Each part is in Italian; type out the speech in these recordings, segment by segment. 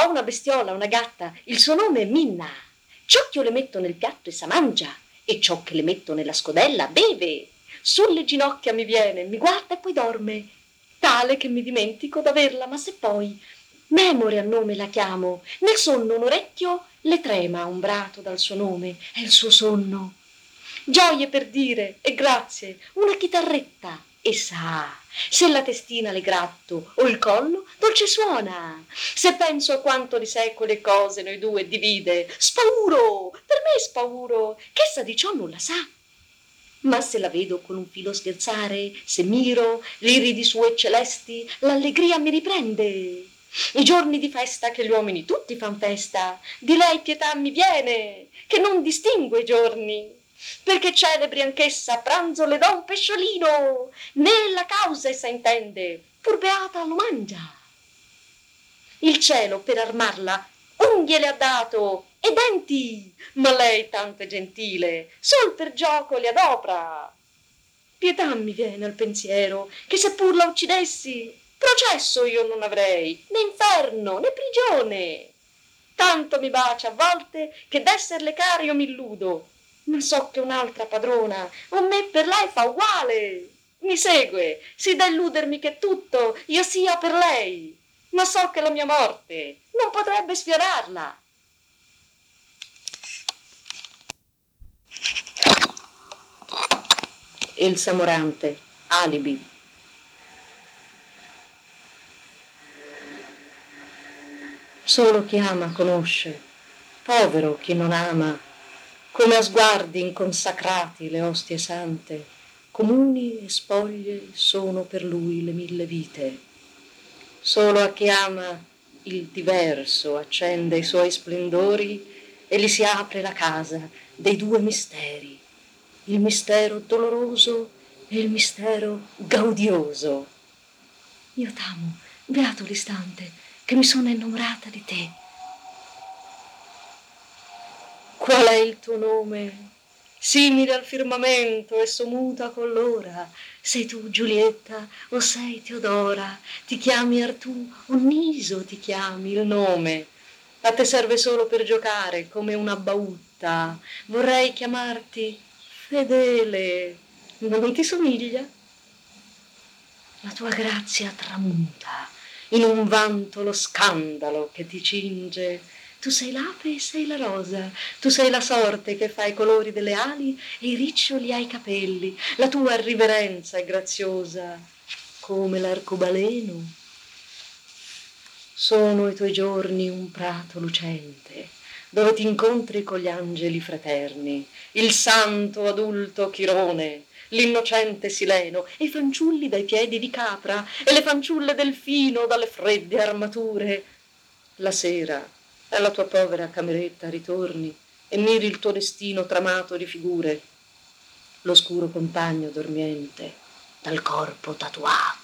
Ho una bestiola, una gatta, il suo nome è Minna. Ciò che io le metto nel piatto essa mangia, e ciò che le metto nella scodella beve. Sulle ginocchia mi viene, mi guarda e poi dorme, tale che mi dimentico d'averla, ma se poi Memore a nome la chiamo, nel sonno un orecchio le trema umbrato dal suo nome, è il suo sonno. Gioie per dire e grazie, una chitarretta, e sa, se la testina le gratto o il collo, dolce suona. Se penso a quanto di secoli e cose noi due divide, spauro, per me spauro, che essa di ciò non la sa. Ma se la vedo con un filo scherzare, se miro l'iridi sue celesti, l'allegria mi riprende. I giorni di festa che gli uomini tutti fan festa, di lei pietà mi viene, che non distingue i giorni. Perché celebri anch'essa, a pranzo le do un pesciolino, né la causa essa intende, pur beata lo mangia. Il cielo per armarla unghie le ha dato e denti, ma lei tanto è gentile, sol per gioco li adopra. Pietà mi viene al pensiero che se pur la uccidessi, processo io non avrei, né inferno né prigione. Tanto mi bacia a volte che d'esserle caro io m'illudo, ma so che un'altra padrona a me per lei fa uguale. Mi segue, si da illudermi che tutto io sia per lei, ma so che la mia morte non potrebbe sfiorarla. Il Samorante, alibi. Solo chi ama conosce, povero chi non ama, come a sguardi inconsacrati le ostie sante, comuni e spoglie sono per lui le 1000 vite. Solo a chi ama il diverso accende i suoi splendori e gli si apre la casa dei 2 misteri, il mistero doloroso e il mistero gaudioso. Io t'amo, beato l'istante che mi sono innamorata di te. Qual è il tuo nome? Simile al firmamento, esso muta con l'ora. Sei tu Giulietta o sei Teodora? Ti chiami Artù o Niso ti chiami il nome? A te serve solo per giocare come una bautta. Vorrei chiamarti Fedele, ma non ti somiglia? La tua grazia tramuta in un vanto lo scandalo che ti cinge. Tu sei l'ape e sei la rosa, tu sei la sorte che fa i colori delle ali e i riccioli ai capelli. La tua riverenza è graziosa come l'arcobaleno. Sono i tuoi giorni un prato lucente, dove ti incontri con gli angeli fraterni, il santo adulto Chirone, l'innocente Sileno, e i fanciulli dai piedi di capra, e le fanciulle delfino dalle fredde armature. La sera, alla tua povera cameretta ritorni, e miri il tuo destino tramato di figure, l'oscuro compagno dormiente, dal corpo tatuato.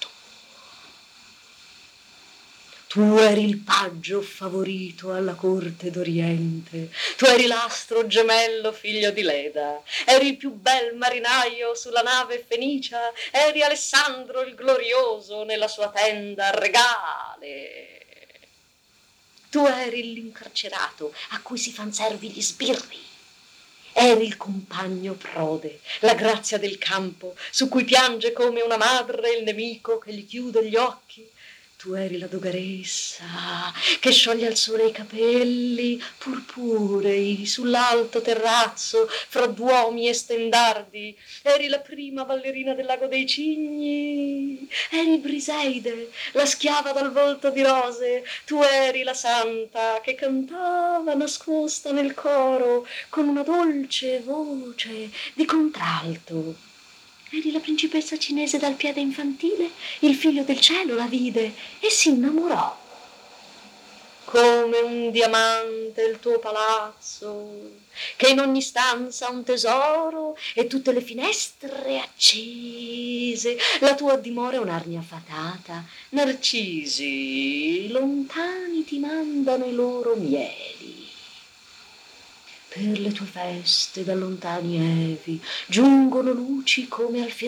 Tu eri il paggio favorito alla corte d'Oriente, tu eri l'astro gemello figlio di Leda, eri il più bel marinaio sulla nave Fenicia, eri Alessandro il glorioso nella sua tenda regale. Tu eri l'incarcerato a cui si fan servi gli sbirri. Eri il compagno prode, la grazia del campo, su cui piange come una madre il nemico che gli chiude gli occhi. Tu eri la dogaressa che scioglie al sole i capelli purpurei sull'alto terrazzo fra duomi e stendardi. Eri la prima ballerina del lago dei cigni. Eri Briseide, la schiava dal volto di rose. Tu eri la santa che cantava nascosta nel coro con una dolce voce di contralto. Eri la principessa cinese dal piede infantile, il figlio del cielo la vide e si innamorò. Come un diamante il tuo palazzo, che in ogni stanza ha un tesoro e tutte le finestre accese. La tua dimora è un'arnia fatata, narcisi lontani ti mandano i loro mieli. Per le tue feste da lontani evi giungono luci come al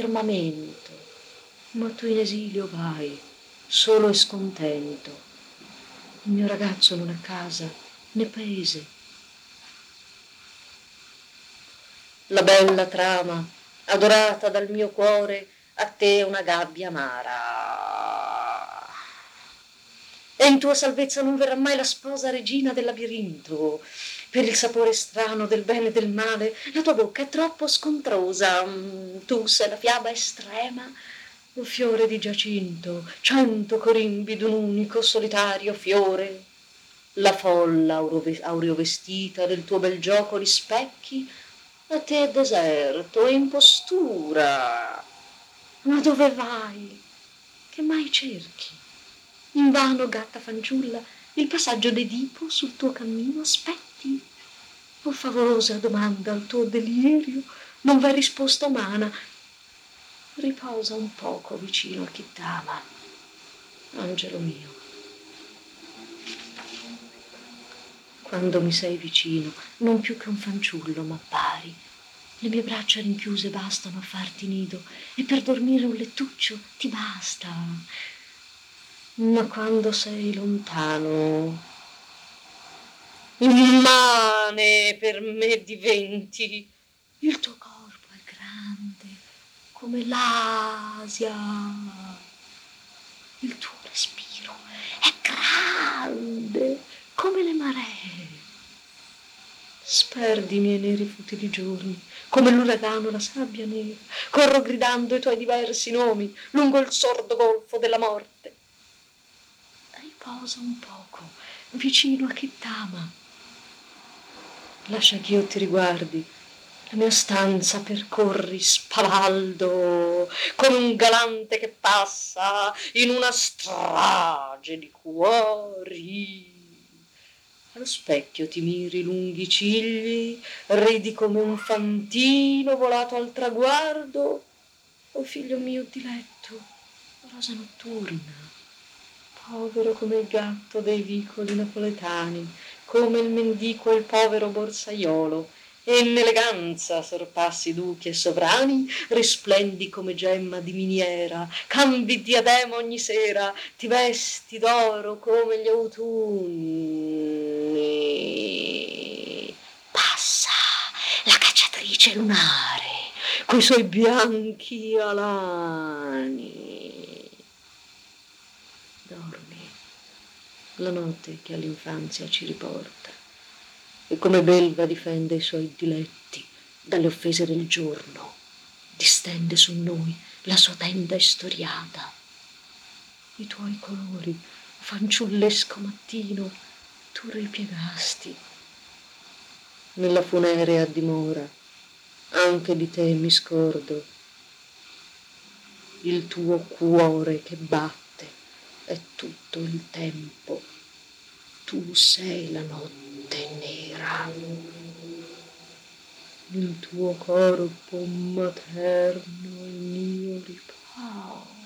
firmamento, ma tu in esilio vai, solo e scontento. Il mio ragazzo non ha casa né paese. La bella trama, adorata dal mio cuore, a te una gabbia amara. E in tua salvezza non verrà mai la sposa regina del labirinto. Per il sapore strano del bene e del male, la tua bocca è troppo scontrosa. Tu sei la fiaba estrema, un fiore di giacinto, 100 corimbi d'un unico solitario fiore. La folla aureovestita del tuo bel gioco rispecchi, a te è deserto e impostura. Ma dove vai? Che mai cerchi? Invano, gatta fanciulla, il passaggio d'Edipo sul tuo cammino aspetti? O favolosa domanda al tuo delirio non v'è risposta umana. Riposa un poco vicino a chi t'ama, angelo mio. Quando mi sei vicino, non più che un fanciullo m'appari. Le mie braccia rinchiuse bastano a farti nido e per dormire un lettuccio ti basta. Ma quando sei lontano, immane per me diventi. Il tuo corpo è grande come l'Asia. Il tuo respiro è grande come le maree. Sperdi i miei neri futili giorni, come l'uragano la sabbia nera. Corro gridando i tuoi diversi nomi lungo il sordo golfo della morte. Riposa un poco, vicino a chi t'ama. Lascia ch'io ti riguardi, la mia stanza percorri spavaldo, come un galante che passa in una strage di cuori. Allo specchio ti miri i lunghi cigli, ridi come un fantino volato al traguardo. O figlio mio diletto, rosa notturna, povero come il gatto dei vicoli napoletani, come il mendico e il povero borsaiolo, e in eleganza sorpassi duchi e sovrani, risplendi come gemma di miniera, cambi diadema ogni sera, ti vesti d'oro come gli autunni. Passa la cacciatrice lunare coi suoi bianchi alani. Dormi, la notte che all'infanzia ci riporta e come belva difende i suoi diletti dalle offese del giorno, distende su noi la sua tenda istoriata. I tuoi colori, fanciullesco mattino, tu ripiegasti. Nella funerea dimora, anche di te mi scordo. Il tuo cuore che batte è tutto il tempo. Tu sei la notte nera. Il tuo corpo materno è il mio riposo.